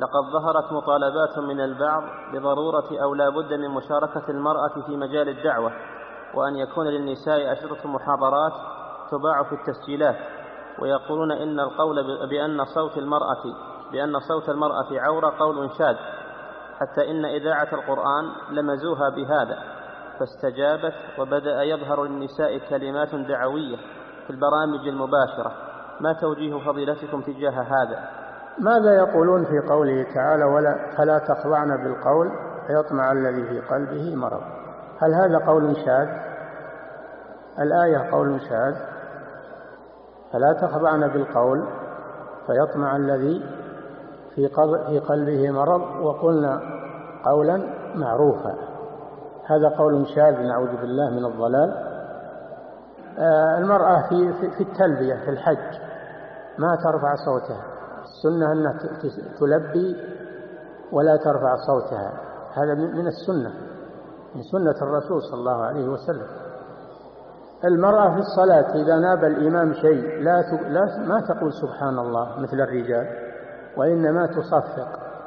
لقد ظهرت مطالبات من البعض بضرورة أو لا بد من مشاركة المرأة في مجال الدعوة، وأن يكون للنساء أشرطة محاضرات تباع في التسجيلات، ويقولون إن القول بأن صوت المرأة عورة قول شاذ، حتى إن إذاعة القرآن لمزوها بهذا فاستجابت، وبدأ يظهر للنساء كلمات دعوية في البرامج المباشرة. ما توجيه فضيلتكم تجاه هذا؟ ماذا يقولون في قوله تعالى فلا تخضعن بالقول فيطمع الذي في قلبه مرض؟ هل هذا قول شاذ؟ الآية قول شاذ، فلا تخضعن بالقول فيطمع الذي في قلبه مرض، وقلنا قولا معروفا. هذا قول شاذ نعوذ بالله من الضلال. المرأة في التلبية في الحج ما ترفع صوتها، السنة أنها تلبي ولا ترفع صوتها، هذا من السنة، من سنة الرسول صلى الله عليه وسلم. المرأة في الصلاة إذا ناب الإمام شيء ما تقول سبحان الله مثل الرجال، وإنما تصفق.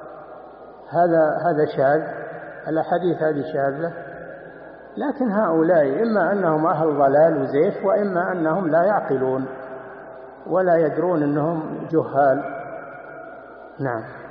هذا شاذ، الأحاديث هذه شاذة. لكن هؤلاء إما أنهم أهل ضلال وزيف، وإما أنهم لا يعقلون ولا يدرون أنهم جهال. نعم.